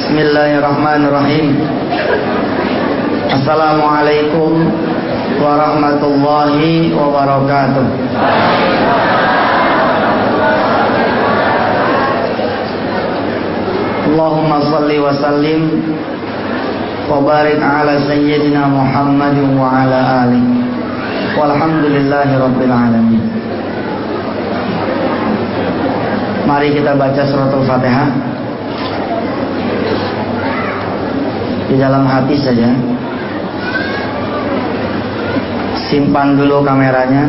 Bismillahirrahmanirrahim. Assalamualaikum warahmatullahi wabarakatuh. Allahumma salli wa sallim wa barik ala sayyidina Muhammadin wa ala alihi. Walhamdulillahi rabbil alamin. Mari kita baca suratul Fatihah di dalam hati saja. Simpan dulu kameranya.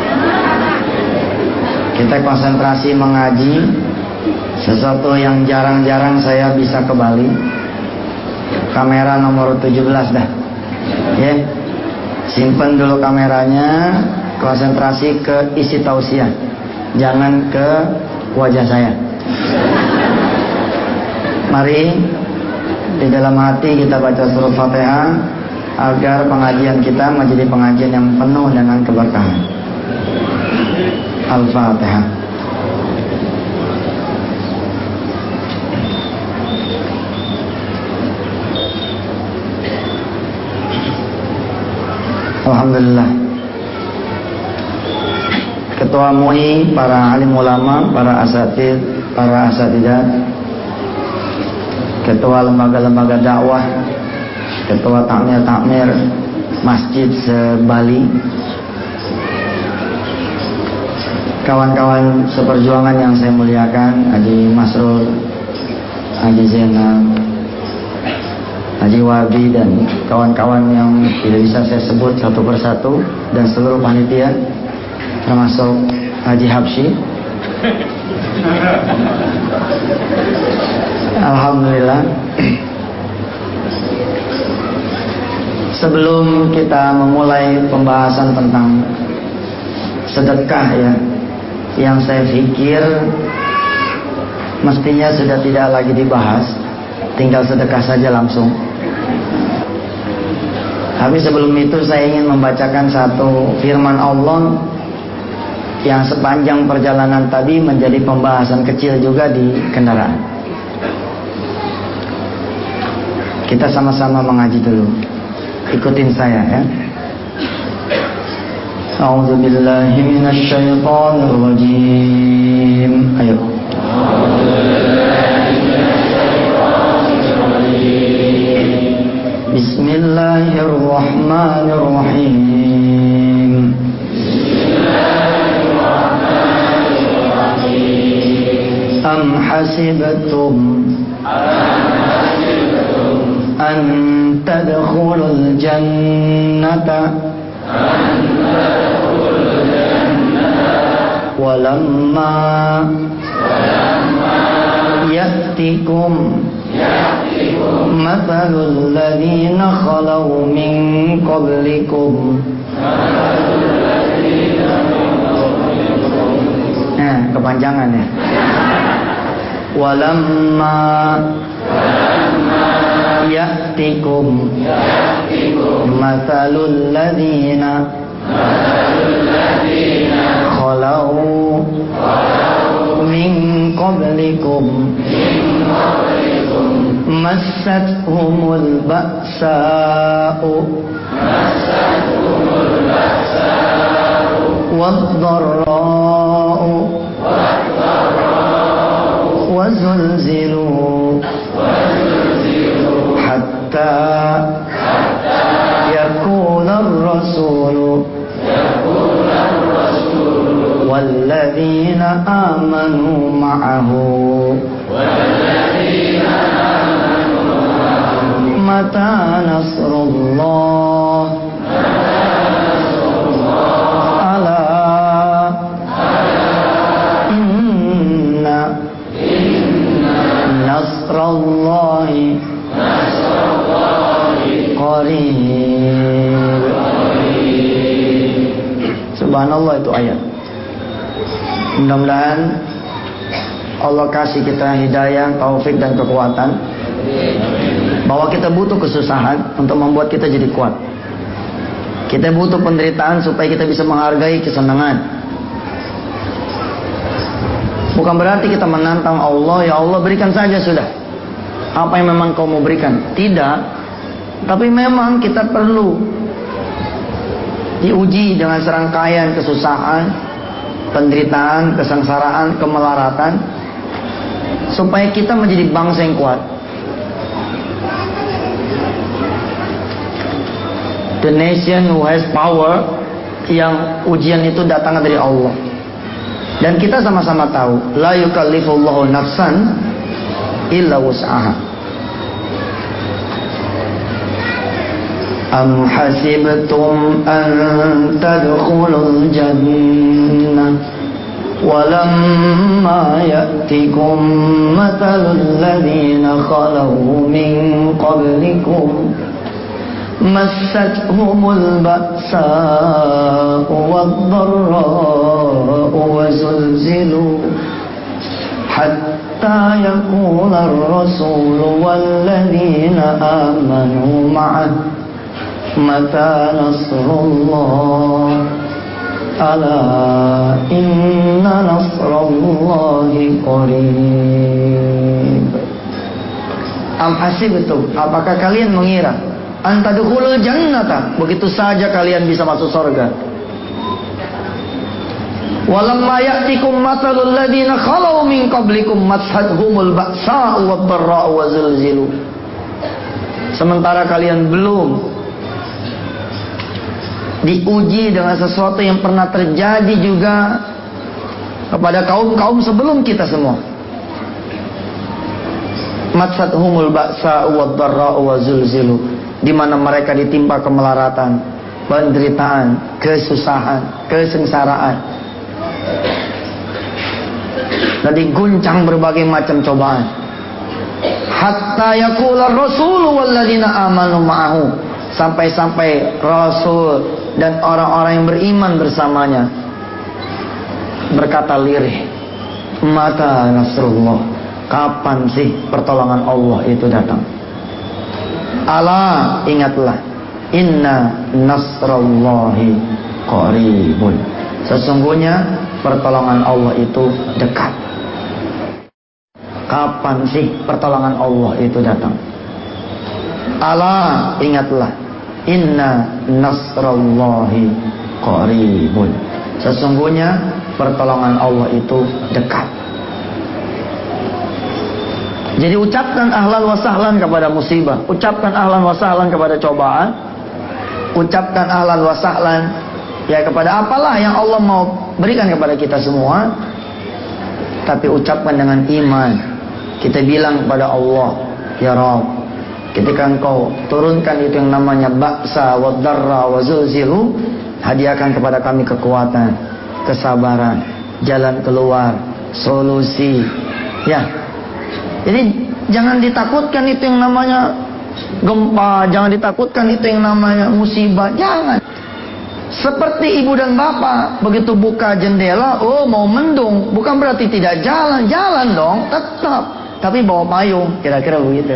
Kita konsentrasi mengaji sesuatu yang jarang-jarang saya bisa ke Bali. Kamera nomor 17 dah. Ya. Simpan dulu kameranya, konsentrasi ke isi tausiah. Jangan ke wajah saya. Mari di dalam hati kita baca surah Fatihah agar pengajian kita menjadi pengajian yang penuh dengan keberkahan. Al-Fatihah. Alhamdulillah. Ketua MUI, para alim ulama, para asatidzah, ketua lembaga-lembaga dakwah, ketua takmir masjid se-Bali, kawan-kawan seperjuangan yang saya muliakan, Haji Masrul, Haji Zainal, Haji Wabi, dan kawan-kawan yang tidak bisa saya sebut satu persatu, dan seluruh panitia termasuk Haji Habsyi. Alhamdulillah. Sebelum kita memulai pembahasan tentang sedekah ya, yang saya pikir mestinya sudah tidak lagi dibahas, tinggal sedekah saja langsung. Tapi sebelum itu saya ingin membacakan satu firman Allah yang sepanjang perjalanan tadi menjadi pembahasan kecil juga di kendaraan. Kita sama-sama mengaji dulu. Ikutin saya ya. A'udzu billahi minasy syaithanir rajim. Ayo. Bismillahirrahmanirrahim. Am hasibtum an tadkhulul jannata walamma ya'tikum mathalul ladzina khalaw min qablikum. Nah, kepanjangan ya. Walamma ya'tikum mathalul ladzina khalaw min qablikum massathumul ba'sa'u wad-dharra'u wazulzilu hatta yakuna ar-rasulu walladzina amanu ma'ahu mata nasrullah ala inna nasrallahi qarib. Subhanallah, itu ayat. Mudah-mudahan Allah kasih kita hidayah, taufik dan kekuatan, bahwa kita butuh kesusahan untuk membuat kita jadi kuat. Kita butuh penderitaan supaya kita bisa menghargai kesenangan. Bukan berarti kita menantang Allah, ya Allah berikan saja sudah. apa yang memang kau mau berikan. Tidak. Tapi memang kita perlu diuji dengan serangkaian kesusahan, penderitaan, kesengsaraan, kemelaratan, supaya kita menjadi bangsa yang kuat. The nation who has power, yang ujian itu datang dari Allah. Dan kita sama-sama tahu, la yukallifullahu nafsan illa wus'aha. Am hasibtum an tadkhulul jannah walamma ya'tikum mathalul ladzina khalau min qablikum massatuhumul ba'sa'u wad-dharra'u wa zulzilu hatta yaqula ar-rasulu walladzina amanu ma'ah mata nasrullah ala inna nasrallahi qarib. Am hasibtum, apakah kalian mengira antadkhulul jannata, begitu saja kalian bisa masuk surga. Walamma ya'tikum mathalul ladzina khalau min qablikum massathumul ba'sa'u wad-dharra'u wa zulzilu. Sementara kalian belum diuji dengan sesuatu yang pernah terjadi juga kepada kaum-kaum sebelum kita semua. Massathumul ba'sa'u wad-dharra'u wa zulzilu, di mana mereka ditimpa kemelaratan, penderitaan, kesusahan, kesengsaraan, dan diguncang berbagai macam cobaan. Hatta yaqula ar-rasulu walladzina amanu ma'ahu, sampai-sampai Rasul dan orang-orang yang beriman bersamanya berkata lirih, mata nasrullah, kapan sih pertolongan Allah itu datang? Ala, ingatlah, inna nasrallahi qaribun, sesungguhnya pertolongan Allah itu dekat. Kapan sih pertolongan Allah itu datang? Ala, ingatlah, inna nasrallahi qaribun, sesungguhnya pertolongan Allah itu dekat. Jadi ucapkan ahlan wa sahlan kepada musibah, ucapkan ahlan wa sahlan kepada cobaan, ucapkan ahlan wa sahlan ya kepada apalah yang Allah mau berikan kepada kita semua. Tapi ucapkan dengan iman. Kita bilang kepada Allah, ya Rabb, ketika Engkau turunkan itu yang namanya ba'sa wa dharra wa zulzilu, hadiahkan kepada kami kekuatan, kesabaran, jalan keluar, solusi. Ya. Jadi jangan ditakutkan itu yang namanya gempa, jangan ditakutkan itu yang namanya musibah, jangan. Seperti ibu dan bapak, begitu buka jendela, oh mau mendung, bukan berarti tidak jalan, jalan dong, tetap, tapi bawa payung, kira-kira begitu.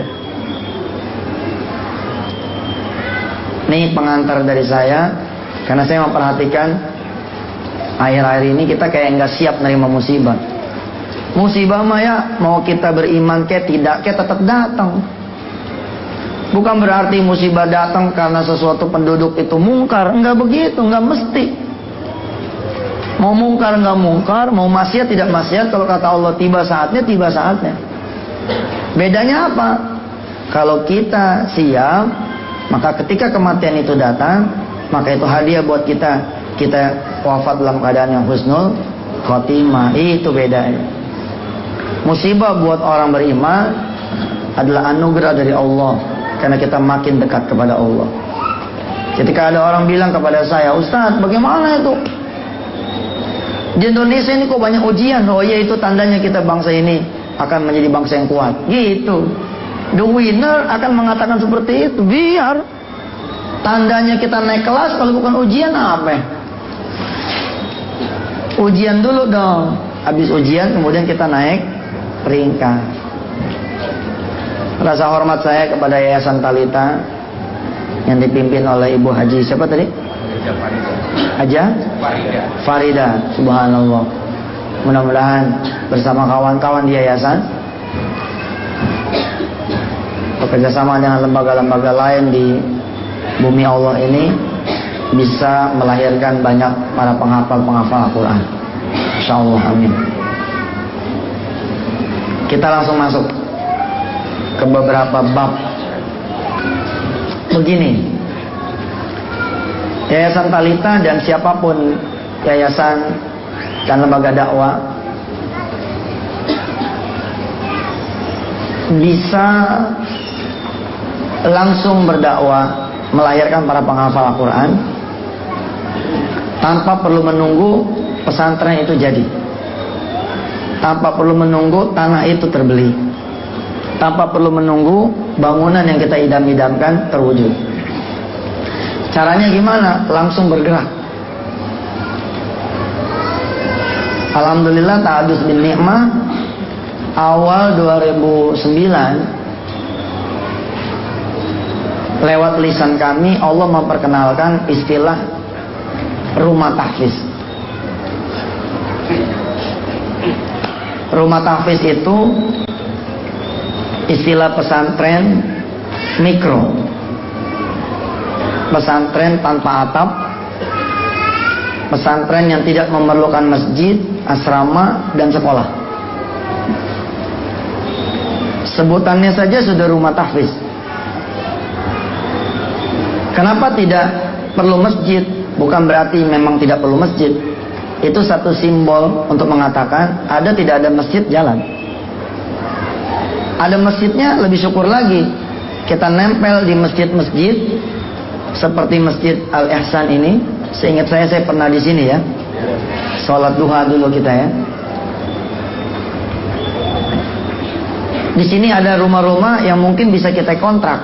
Ini pengantar dari saya, karena saya memperhatikan akhir-akhir ini kita kayak nggak siap menerima musibah. Musibah mah ya, mau kita beriman kayak tidak, kayak tetap datang. Bukan berarti musibah datang karena sesuatu penduduk itu mungkar. Enggak begitu, enggak mesti. Mau mungkar enggak mungkar, mau maksiat tidak maksiat, kalau kata Allah tiba saatnya, tiba saatnya. Bedanya apa? Kalau kita siap, maka ketika kematian itu datang, maka itu hadiah buat kita. Kita wafat dalam keadaan yang husnul khotimah. Itu bedanya. Musibah buat orang beriman adalah anugerah dari Allah, karena kita makin dekat kepada Allah. Ketika ada orang bilang kepada saya, Ustaz, bagaimana itu? Di Indonesia ini kok banyak ujian. Oh iya, itu tandanya kita bangsa ini akan menjadi bangsa yang kuat. Gitu. The winner akan mengatakan seperti itu. Biar tandanya kita naik kelas, kalau bukan ujian apa? Ujian dulu dong. Habis ujian kemudian kita naik peringkat. Rasa hormat saya kepada Yayasan Talita yang dipimpin oleh Ibu Haji siapa tadi? Haja Farida. Subhanallah. Mudah-mudahan bersama kawan-kawan di yayasan kerjasama dengan lembaga-lembaga lain di bumi Allah ini bisa melahirkan banyak para penghafal Al-Quran. InsyaAllah, amin. Kita langsung masuk ke beberapa bab. Begini, Yayasan Talita dan siapapun yayasan dan lembaga dakwah bisa langsung berdakwah melahirkan para penghafal Al-Quran tanpa perlu menunggu pesantren itu jadi, tanpa perlu menunggu tanah itu terbeli, tanpa perlu menunggu bangunan yang kita idam-idamkan terwujud. Caranya gimana? Langsung bergerak. Alhamdulillah ta'adus bin ni'mah, awal 2009 lewat lisan kami Allah memperkenalkan istilah rumah tahfiz. Rumah tahfiz itu istilah pesantren mikro, pesantren tanpa atap, pesantren yang tidak memerlukan masjid, asrama, dan sekolah. Sebutannya saja sudah rumah tahfiz. Kenapa tidak perlu masjid? Bukan berarti memang tidak perlu masjid. Itu satu simbol untuk mengatakan ada tidak ada masjid jalan. Ada masjidnya lebih syukur lagi. Kita nempel di masjid-masjid seperti Masjid Al-Ihsan ini. Seingat saya pernah di sini ya. Sholat duha dulu kita ya. Di sini ada rumah-rumah yang mungkin bisa kita kontrak.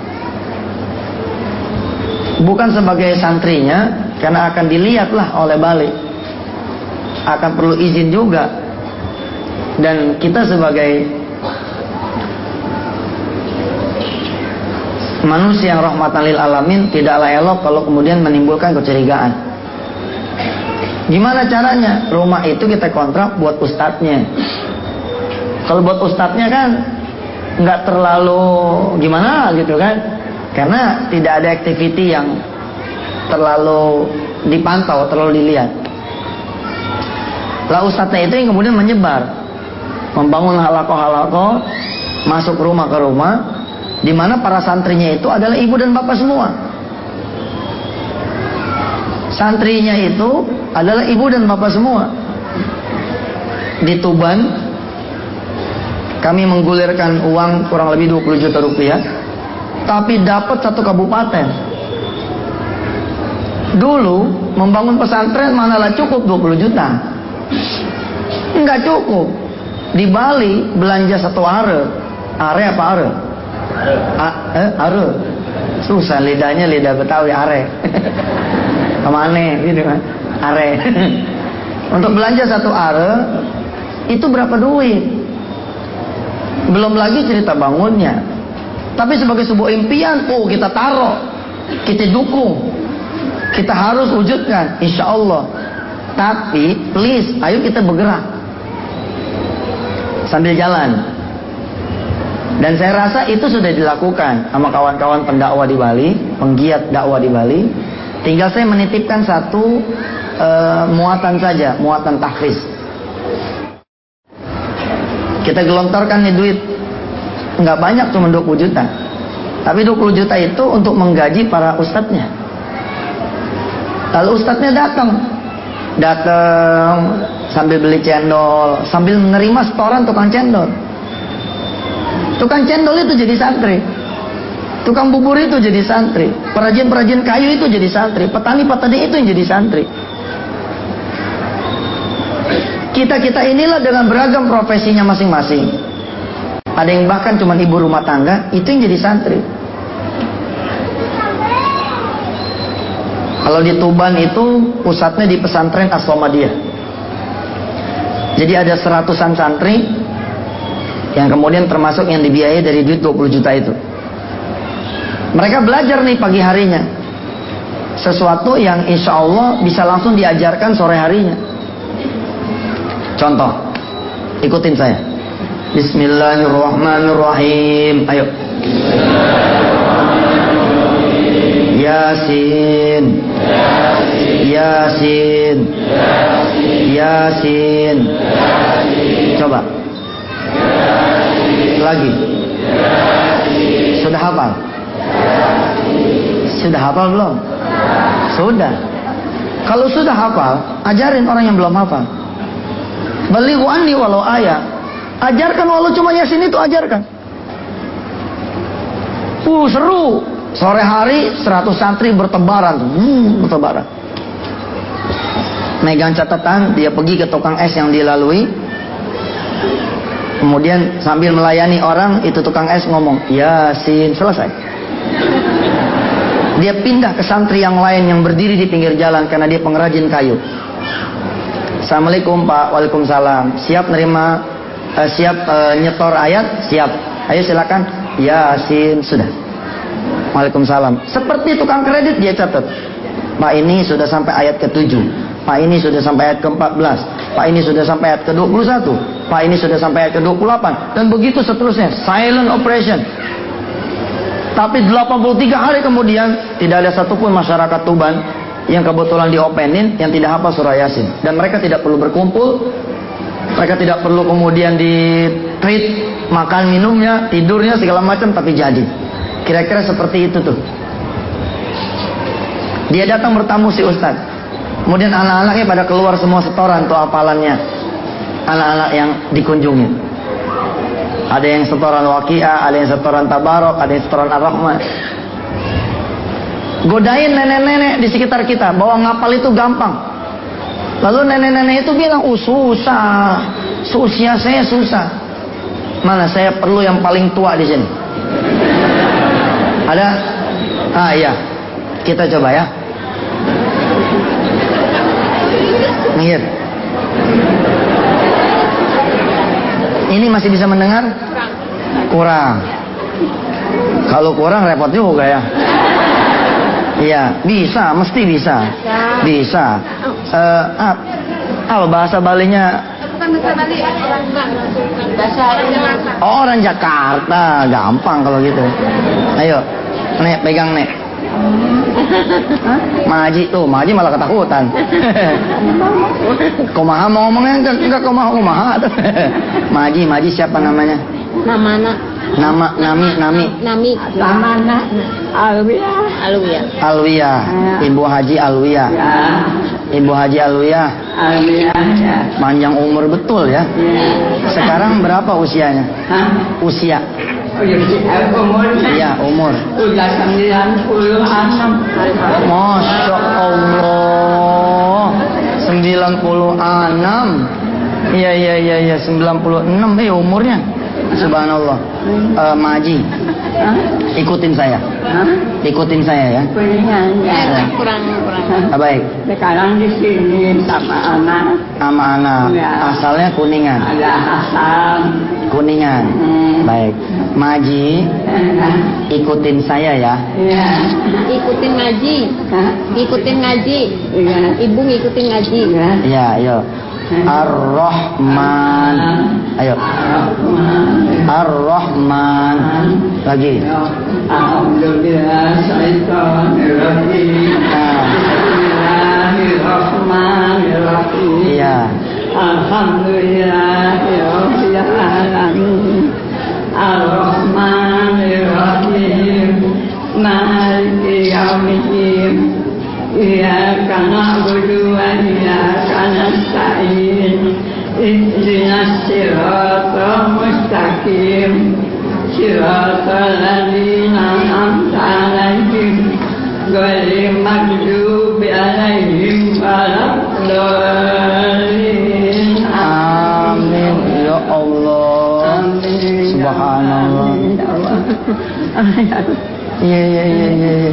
Bukan sebagai santrinya, karena akan dilihatlah oleh balik. Akan perlu izin juga. Dan kita sebagai manusia yang rahmatan lil alamin tidaklah elok kalau kemudian menimbulkan kecurigaan. Gimana caranya? Rumah itu kita kontrak buat ustadznya. Kalau buat ustadznya kan nggak terlalu gimana gitu kan, karena tidak ada activity yang terlalu dipantau, terlalu dilihat. Lah ustadznya itu yang kemudian menyebar, membangun halaqah-halaqah, masuk rumah ke rumah, di mana para santrinya itu adalah ibu dan bapak semua. Santrinya itu adalah ibu dan bapak semua. Di Tuban kami menggulirkan uang kurang lebih 20 juta rupiah, tapi dapat satu kabupaten. Dulu membangun pesantren manalah cukup 20 juta. Enggak cukup. Di Bali belanja satu are apa are? Are. Susah lidahnya, lidah Betawi are. Kemana gitu kan? Are. Untuk belanja satu are itu berapa duit? Belum lagi cerita bangunnya. Tapi sebagai sebuah impian, kita taruh, kita dukung, kita harus wujudkan, insya Allah. Tapi please, ayo kita bergerak sambil jalan. Dan saya rasa itu sudah dilakukan sama kawan-kawan pendakwah di Bali, penggiat dakwah di Bali. Tinggal saya menitipkan satu muatan saja, muatan tahfiz. Kita gelontorkan nih duit, nggak banyak, cuma 20 juta. Tapi 20 juta itu untuk menggaji para ustadznya. Lalu ustadznya datang sambil beli cendol, sambil menerima setoran tukang cendol. Tukang cendol itu jadi santri, tukang bubur itu jadi santri, perajin-perajin kayu itu jadi santri, petani-petani itu yang jadi santri. Kita inilah dengan beragam profesinya masing-masing. Ada yang bahkan cuma ibu rumah tangga, itu yang jadi santri. Kalau di Tuban itu pusatnya di pesantren As-Samadiyah. Jadi ada 100-an santri yang kemudian termasuk yang dibiayai dari duit 20 juta itu. Mereka belajar nih pagi harinya sesuatu yang insya Allah bisa langsung diajarkan sore harinya. Contoh, ikutin saya. Bismillahirrahmanirrahim. Ayo. Yasin. Yasin. Yasin. Coba. Lagi. Sudah hafal? Sudah hafal belum? Sudah. Kalau sudah hafal, ajarin orang yang belum hafal. Balighu anni walau ayat. Ajarkan walau cuma Yasin itu, ajarkan. Seru. Sore hari 100 santri bertebaran. Bertebaran. Megang catatan, dia pergi ke tukang es yang dilalui. Kemudian sambil melayani orang, itu tukang es ngomong, Yasin, selesai. Dia pindah ke santri yang lain yang berdiri di pinggir jalan karena dia pengrajin kayu. Assalamualaikum Pak. Waalaikumsalam. Siap nerima, nyetor ayat? Siap. Ayo silakan. Yasin. Sudah. Waalaikumsalam. Seperti tukang kredit dia catat. Pak ini sudah sampai ayat ke-7. Pak ini sudah sampai ayat ke-14. Pak ini sudah sampai ayat ke-21. Pak ini sudah sampai ayat ke-28. Dan begitu seterusnya. Silent operation. Tapi 83 hari kemudian tidak ada satupun masyarakat Tuban yang kebetulan diopenin yang tidak hafal surah Yasin. Dan mereka tidak perlu berkumpul, mereka tidak perlu kemudian di-treat makan minumnya, tidurnya segala macam, tapi jadi. Kira-kira seperti itu tuh. Dia datang bertamu si Ustadz. Kemudian anak-anaknya pada keluar semua setoran tuh hafalannya. Anak-anak yang dikunjungi. Ada yang setoran Waqiah, ada yang setoran Tabarok, ada yang setoran Ar-Rahman. Godain nenek-nenek di sekitar kita bahwa ngapal itu gampang. Lalu nenek-nenek itu bilang, susah, seusia saya susah. Mana saya perlu yang paling tua di sini. Ada? Iya. Kita coba ya. Minggir. Ini masih bisa mendengar? Kurang. Kalau kurang repot juga ya. Iya, bisa, mesti bisa. Bisa. Bahasa Balinya? Bukan bahasa Bali, bahasa Jakarta. Oh, orang Jakarta, gampang kalau gitu. Ayo, Nek, pegang Nek. Maji tuh, Maji malah ketakutan. Kumaha mau ngomongnya enggak kumaha tuh. Maji siapa namanya? Nami. Lamana. Alwiyah. Ibu Haji Alwiyah. Ibu Haji Alwiyah. Panjang umur betul ya. Sekarang berapa usianya? Usia. Iya, umur. Udah 96. Masya Allah. 96. Iya 96 umurnya. Subhanallah. Maji. Ikutin saya. Ikutin saya ya. Kurang. Baik. Sekarang di sini sama anak. Ya. Asalnya Kuningan. Ada asal Kuningan. Baik. Maji. Ikutin saya ya. Iya. Ikutin ngaji. Ikutin ngaji. Iya. Ibu ngikutin ngaji. Iya, ayo. Ar-Rahman. Ayo. Ar-Rahman. Lagi. Alhamdulillah syaitanirrajim. Bismillahirrahmanirrahim. Iya. Alhamdulillahirabbil alamin. Ar-Rahmanirrahim. Maliki yaumiddin. Iyyaka na'budu wa iyyaka nasta'in. Ihdinas siratal mustaqim. Siratal ladzina an'amta 'alaihim ghairil maghdubi 'alaihim waladdallin. Amin ya Allah. Amin. Subhanallah. Iya.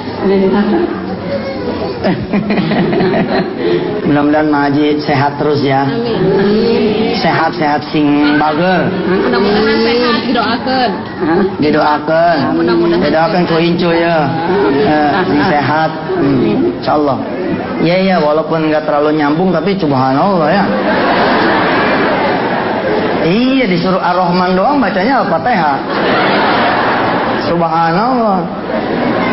Mudah-mudahan Maji sehat terus ya. Amin. Sehat sing bager. Mudah-mudahan sehat, Didoakan. Mudah-mudahan Didoakan ku incu ya. Sehat. Insyaallah. Iya, walaupun nggak terlalu nyambung tapi subhanallah ya. Iya, disuruh Ar-Rahman doang bacanya Al-Fatihah. Subhanallah.